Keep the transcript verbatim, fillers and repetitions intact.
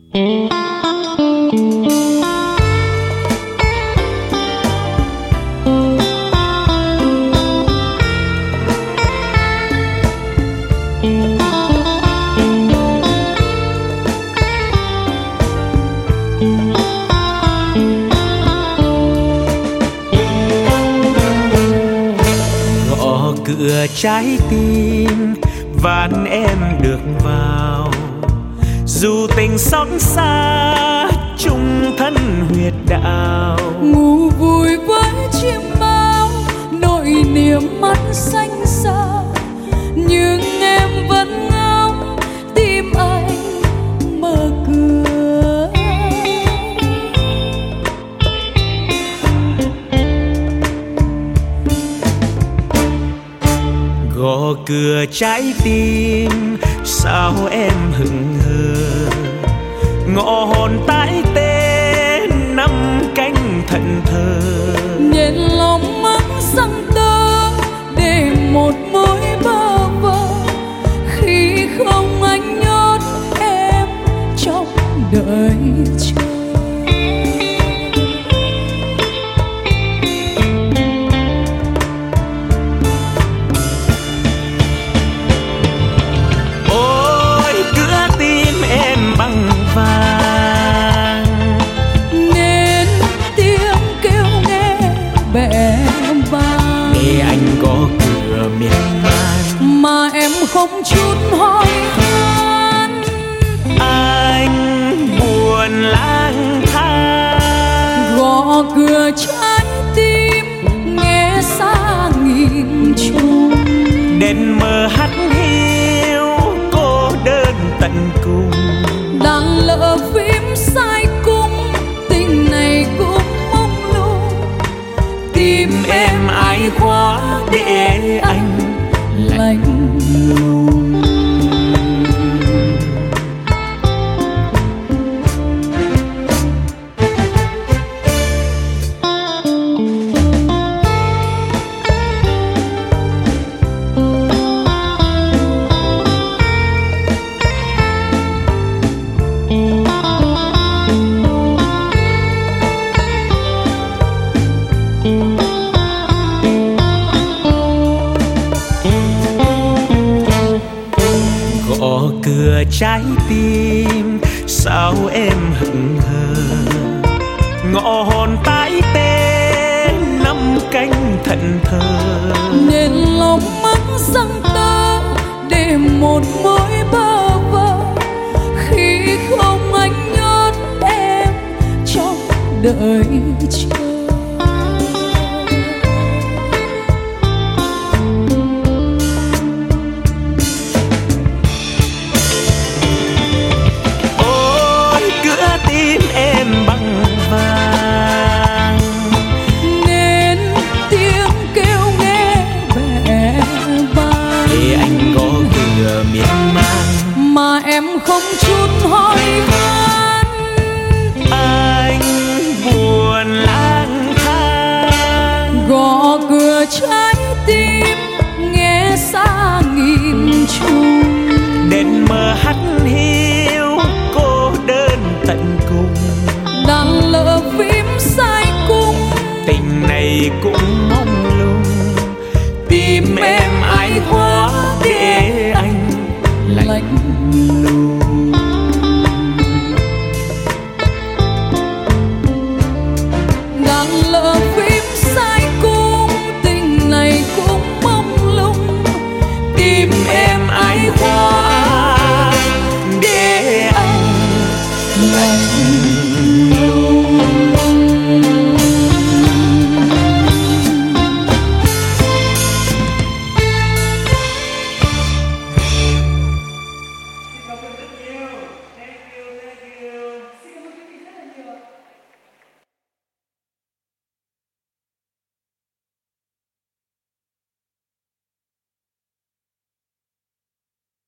Gõ cửa trái tim van em được vào, dù tình xót xa chung thân huyệt đạo. Ngủ vui với chim bao, nỗi niềm mắt xanh xa, nhưng em vẫn ngóng tim anh mở cửa. Gõ cửa trái tim sao em hững hờ, ngõ hồn tái tê năm cánh thẫn thờ. Nhện lòng mắt răng tơ để một mối bơ vơ, khi không anh nhốt em trong đời chờ. Mà em không chút hỏi han, anh buồn lang thang. Gõ cửa trái tim nghe xa nghìn trùng, đèn mờ hắt hiu cô đơn tận cùng. đang lỡ phím sai cung, tình này cũng mông lung. Tìm em ai khóa để anh lạnh lùng. Gõ cửa trái tim sao em hững hờ, ngõ hồn tái tê năm cánh thẫn thờ. Nên lòng mắt răng tơ để một mối bơ vơ, khi không anh nhốt em trong đời chờ.